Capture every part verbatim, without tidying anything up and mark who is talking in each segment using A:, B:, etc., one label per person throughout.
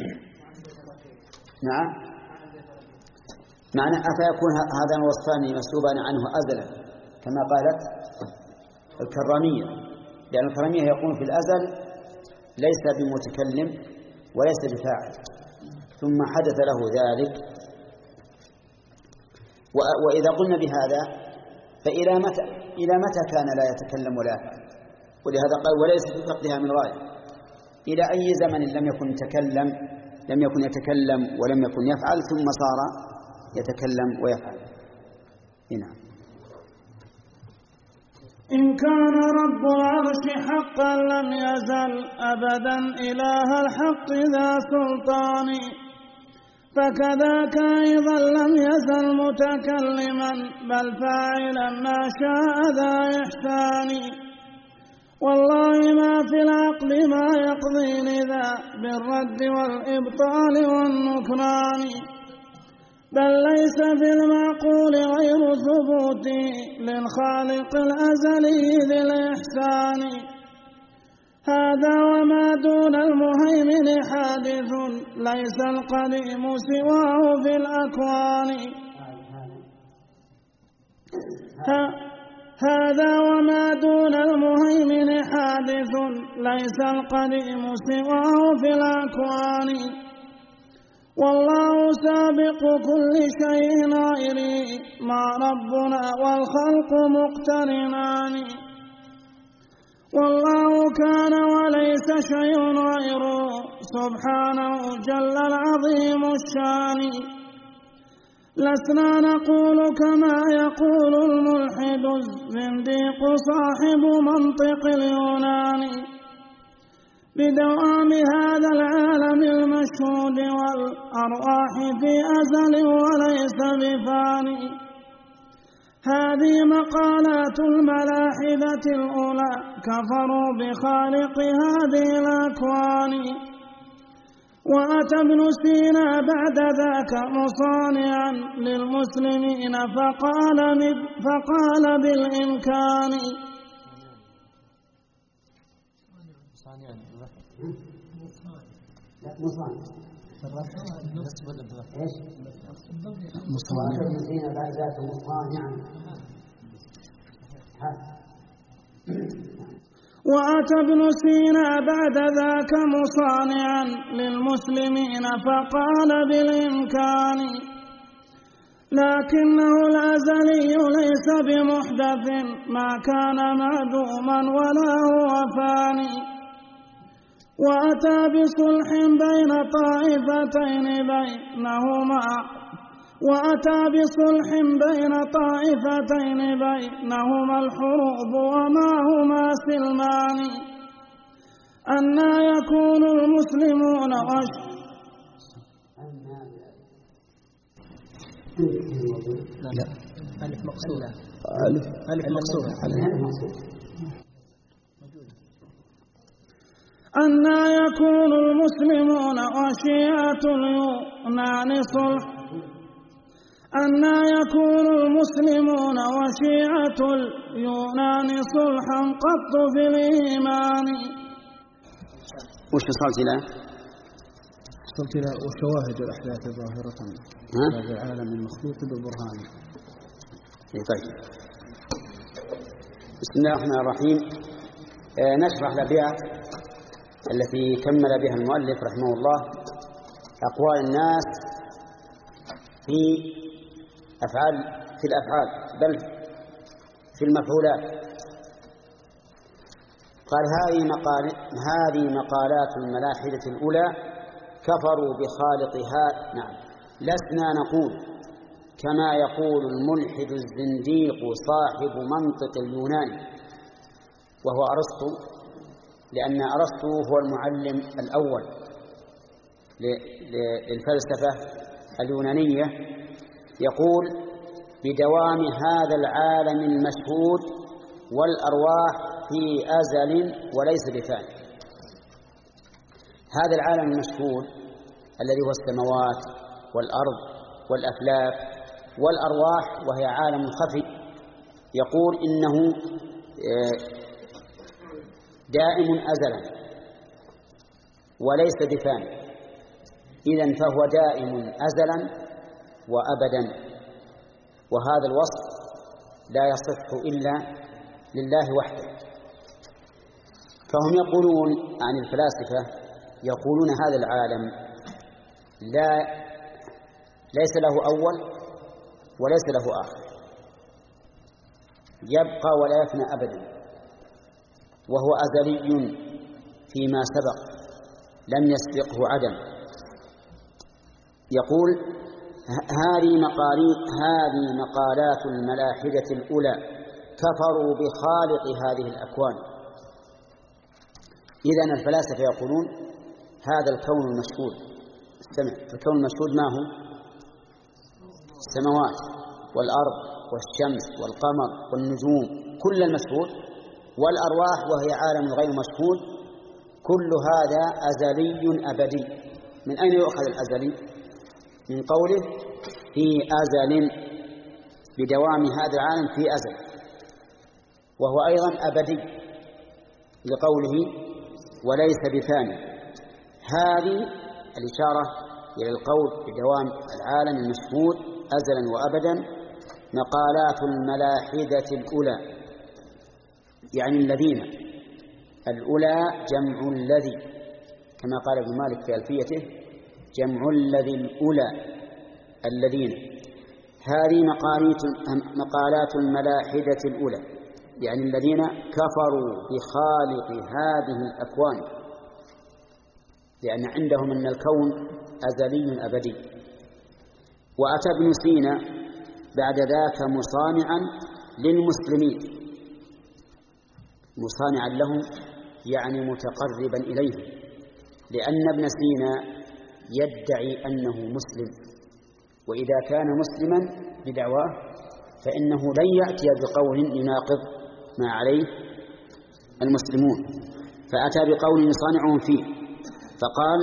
A: نعم معنى أفيكون هذا الوصفان مسلوبان عنه أزلا كما قالت الكرامية، لأن الكرامية يقول في الأزل ليس بمتكلم وليس بفاعل، ثم حدث له ذلك. وإذا قلنا بهذا فإلى متى إلى متى كان لا يتكلم ولا يفعل؟ ولهذا قال وليس في فقدها من غاية. إلى أي زمن لم يكن يتكلم لم يكن يتكلم ولم يكن يفعل ثم صار يتكلم ويفعل. هنا
B: إن كان رب العرش حقا لم يزل أبدا إله الحق ذا سلطان، فكذاك أيضا لم يزل متكلما بل فاعلا ما شاء ذا إحسان. والله ما في العقل ما يقضي لذا بالرد والإبطال والنكران، بل ليس في المعقول غير ثبوت للخالق الأزلي ذي الإحسان. هذا وما دون المهيمن حادث ليس القديم سواه في الأكوان. هذا وما دون المهيمن حادث ليس القديم سواه في الأكوان. والله سابق كل شيء غيري مع ربنا والخلق مقترنان. والله كان وليس شيء غيره سبحانه جل العظيم الشان. لسنا نقول كما يقول الملحد الزنديق صاحب منطق اليونان بدوام هذا العالم المشهود والأرواح في أزل وليس بفاني. هذه مقالات الملاحدة الأولى كفروا بخالق هذه الأكوان. وأتى ابن سينا بعد ذاك مصانعا للمسلمين فقال, فقال بالإمكان. وأتى ابن سينا بعد ذاك مصانعا للمسلمين فقال بالإمكان. لكنه الأزلي ليس بمحدث ما كان معدوما ولا هو فاني. وأتى بصلح بين طائفتين بينهما وأتى بصلح بين طائفتين بينهما الحروب وما هما سلمان. أنى يكون المسلمون وش
C: لا ألف مقصودة ألف ألف مقصودة
B: أنى يكون المسلمون وشيعة اليونان صلح أنى يكون المسلمون وشيعة اليونان صلحا قط في الإيمان.
A: وش وصلت إلى؟
C: وصلت إلى وشواهد الأحداث ظاهرة هذا العالم المخلوق بالبرهان.
A: طيب بسم الله الرحمن الرحيم. آه نشرح الأبيات التي كمل بها المؤلف رحمه الله أقوال الناس في أفعال في الأفعال بل في المفعولات. قال هذه مقال هذه مقالات الملاحدة الأولى كفروا بخالقها. نعم لسنا نقول كما يقول الملحد الزنديق صاحب منطق اليونان وهو أرسطو، لأن أرسطو هو المعلم الأول للفلسفة اليونانية. يقول بدوام هذا العالم المشهود والأرواح في أزل وليس بفاني. هذا العالم المشهود الذي هو السماوات والأرض والأفلاك والأرواح وهي عالم خفي، يقول إنه دائم أزلا وليس بفاني. إذن فهو دائم أزلا وأبدا، وهذا الوصف لا يصح إلا لله وحده. فهم يقولون عن الفلاسفة، يقولون هذا العالم لا ليس له أول وليس له آخر، يبقى ولا يفنى أبدا، وهو أزلي فيما سبق لم يسبقه عدم. يقول هذه هذه مقالات الملاحدة الأولى كفروا بخالق هذه الأكوان. إذن الفلاسفة يقولون هذا الكون المشهود، استمع، الكون المشهود ما هو؟ السماوات والأرض والشمس والقمر والنجوم، كل المشهود، والأرواح وهي عالم غير مشهود، كل هذا أزلي أبدي. من أين يؤخذ الأزلي؟ من قوله في أزل، بدوام هذا العالم في أزل، وهو أيضا أبدي لقوله وليس بفاني. هذه الإشارة إلى القول بدوام العالم المشهود أزلا وأبدا مقالات الملاحدة الأولى، يعني الذين، الأولى جمع الذي، كما قال ابن مالك في ألفيته جمع الذي الأولى الذين. هذه مقالات الملاحدة الأولى، يعني الذين كفروا بخالق هذه الأكوان، لأن عندهم أن الكون أزلي أبدي. وأتى ابن سينا بعد ذاك مصانعا للمسلمين، مصانعا لهم يعني متقربا إليهم، لأن ابن سينا يدعي أنه مسلم، وإذا كان مسلما بدعواه فإنه لن يأتي بقول يناقض ما عليه المسلمون. فأتى بقول يصانعهم فيه، فقال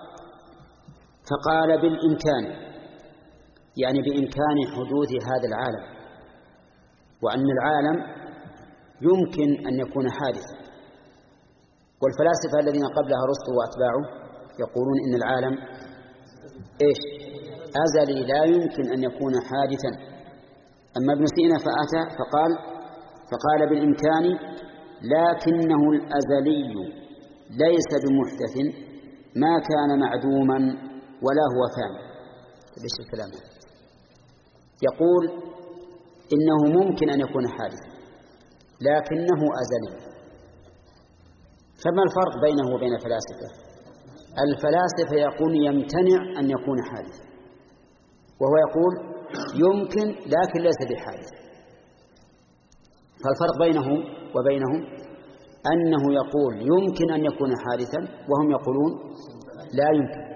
A: فقال بالإمكان، يعني بإمكان حدوث هذا العالم، وأن العالم يمكن أن يكون حادثا. والفلاسفة الذين قبلها أرسطو وأتباعه يقولون إن العالم إيش؟ أزلي لا يمكن أن يكون حادثا. أما ابن سينا فأتى فقال فقال بالإمكان لكنه الأزلي ليس بمحدث ما كان معدوما ولا هو فاني. ليش الكلام؟ يقول إنه ممكن أن يكون حادثا لكنه أزلي. فما الفرق بينه وبين الفلاسفة؟ الفلاسفة يقول يمتنع أن يكون حادثا، وهو يقول يمكن لكن ليس بحادث. فالفرق بينه وبينهم أنه يقول يمكن أن يكون حادثا، وهم يقولون لا يمكن.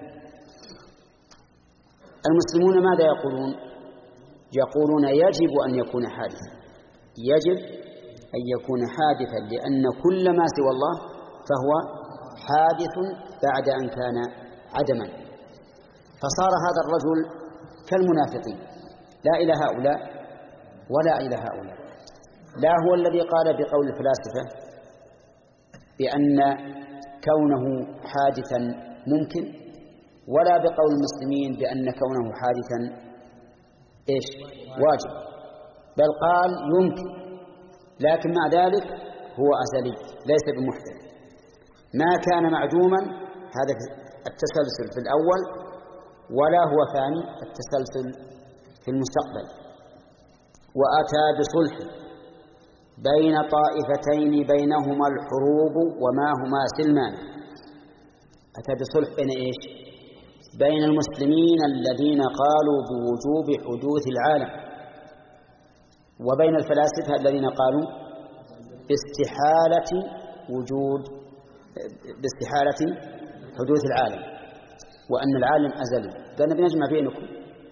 A: المسلمون ماذا يقولون؟ يقولون يجب أن يكون حادثا، يجب أن يكون حادثا، لأن كل ما سوى الله فهو حادث بعد أن كان عدما. فصار هذا الرجل كالمنافقين، لا إلى هؤلاء ولا إلى هؤلاء. لا هو الذي قال بقول الفلاسفة بأن كونه حادثا ممكن، ولا بقول المسلمين بأن كونه حادثا إيش واجب، بل قال يمكن، لكن مع ذلك هو أزلي ليس بمحدث. ما كان معدوما هذا التسلسل في الأول، ولا هو ثاني التسلسل في المستقبل. وأتى بصلح بين طائفتين بينهما الحروب وما هما سلمان. أتى بصلح بين إيش؟ بين المسلمين الذين قالوا بوجوب حدوث العالم، وبين الفلاسفة الذين قالوا باستحالة وجود باستحالة حدوث العالم، وأن العالم أزلي. قالنا بنجمع بينكم،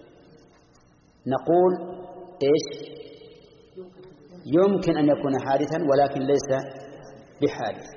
A: نقول إيش؟ يمكن أن يكون حادثا ولكن ليس بحادث.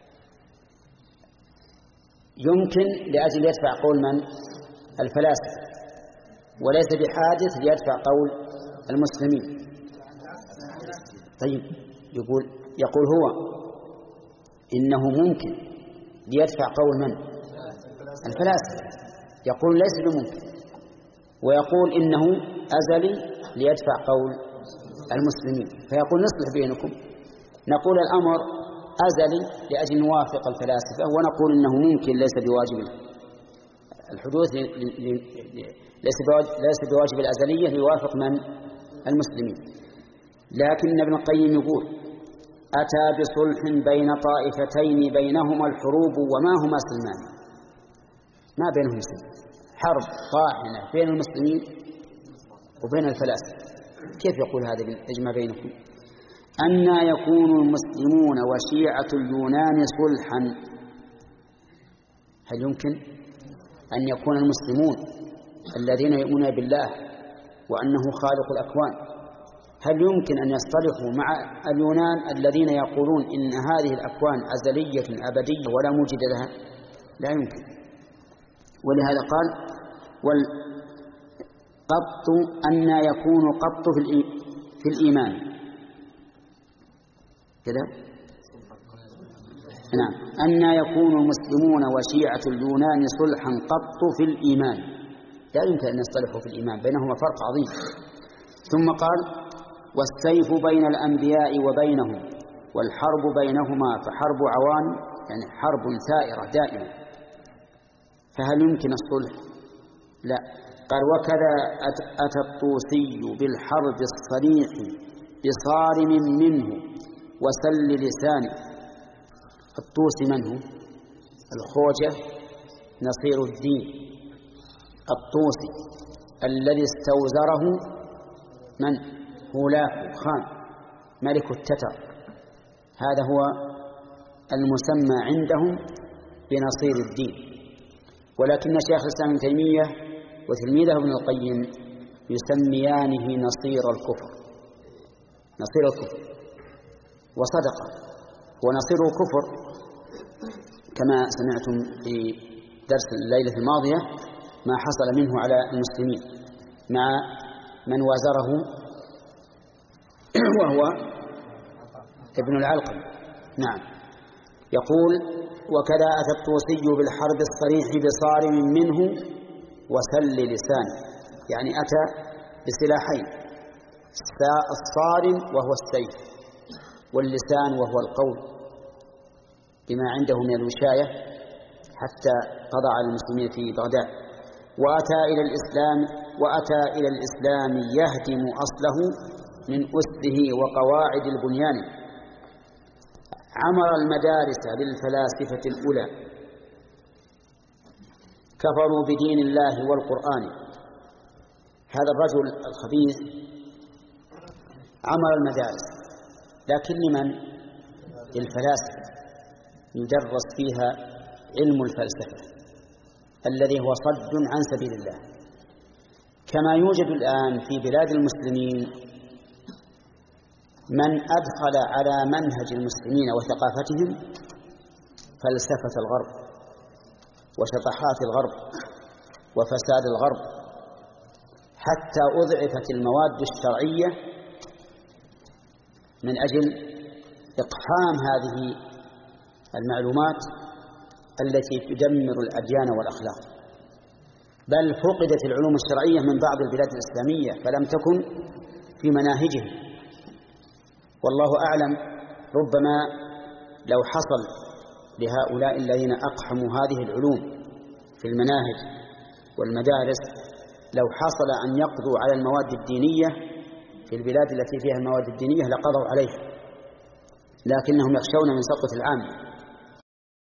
A: يمكن لأجل يدفع قول من؟ الفلاسفة، وليس بحادث ليدفع قول المسلمين. طيب، يقول يقول هو إنه ممكن ليدفع قول من؟ الفلاسفة. يقول ليس بممكن، ويقول إنه أزلي ليدفع قول المسلمين، فيقول نصلح بينكم، نقول الأمر أزلي لأجل نوافق الفلاسفة، ونقول إنه ممكن ليس بواجب الحدوث ليس بواجب, ليس بواجب الأزلية ليوافق من المسلمين. لكن ابن القيم يقول أتى بصلح بين طائفتين بينهما الحروب وما هما سلمان، ما بينهم سلم، حرب طاحنة بين المسلمين وبين الفلاسفة، كيف يقول هذا بالإجماع بينكم؟ أن يكون المسلمون وشيعة اليونان صلحا، هل يمكن أن يكون المسلمون الذين يؤمنون بالله وأنه خالق الأكوان هل يمكن أن يصطلحوا مع اليونان الذين يقولون إن هذه الأكوان أزلية أبدية ولا موجد لها؟ لا يمكن. ولهذا قال والقبط أن يكون قبط في الإيمان كذا، نعم، أن يكون المسلمون وشيعة اليونان صلحا قط في الإيمان، لا يمكن أن يصطلحوا في الإيمان، بينهما فرق عظيم. ثم قال والسيف بين الأنبياء وبينهم والحرب بينهما فحرب عوان، يعني حرب ثائرة دائمة، فهل يمكن الصلح؟ لا. قال وكذا أتى الطوسي بالحرب الصريح بصارم منه وسل لسانه. الطوسي من هو؟ الخوجة نصير الدين الطوسي الذي استوزره من؟ هولاكو خان ملك التتر، هذا هو المسمى عندهم بنصير الدين. ولكن شيخ الإسلام ابن تيمية وتلميذه ابن القيم يسميانه نصير الكفر، نصير الكفر، وصدقه، ونصير الكفر كما سمعتم في درس الليلة الماضية ما حصل منه على المسلمين مع من وازره وهو ابن العلقم. نعم. يقول وكذا أتى الطوسي بالحرب الصريح بصارم منه وسل لسانه، يعني أتى بسلاحين، الصارم وهو السيف، واللسان وهو القول بما عنده من الوشاية حتى قضى على المسلمين في بغداد. وأتى إلى الإسلام وأتى إلى الإسلام يهدم أصله من أسه وقواعد البنيان، عمر المدارس للفلاسفة الأولى، كفروا بدين الله والقرآن. هذا الرجل الخبيث عمر المدارس، لكن لمن؟ للفلاسفة، يدرس فيها علم الفلسفة الذي هو صد عن سبيل الله، كما يوجد الآن في بلاد المسلمين من أدخل على منهج المسلمين وثقافتهم فلسفة الغرب وشطحات الغرب وفساد الغرب، حتى أضعفت المواد الشرعية من أجل إقحام هذه المعلومات التي تدمر الأديان والأخلاق، بل فقدت العلوم الشرعية من بعض البلاد الإسلامية فلم تكن في مناهجهم. والله أعلم، ربما لو حصل لهؤلاء الذين أقحموا هذه العلوم في المناهج والمدارس، لو حصل أن يقضوا على المواد الدينية في البلاد التي فيها المواد الدينية لقضوا عليها، لكنهم يخشون من سقط العامة.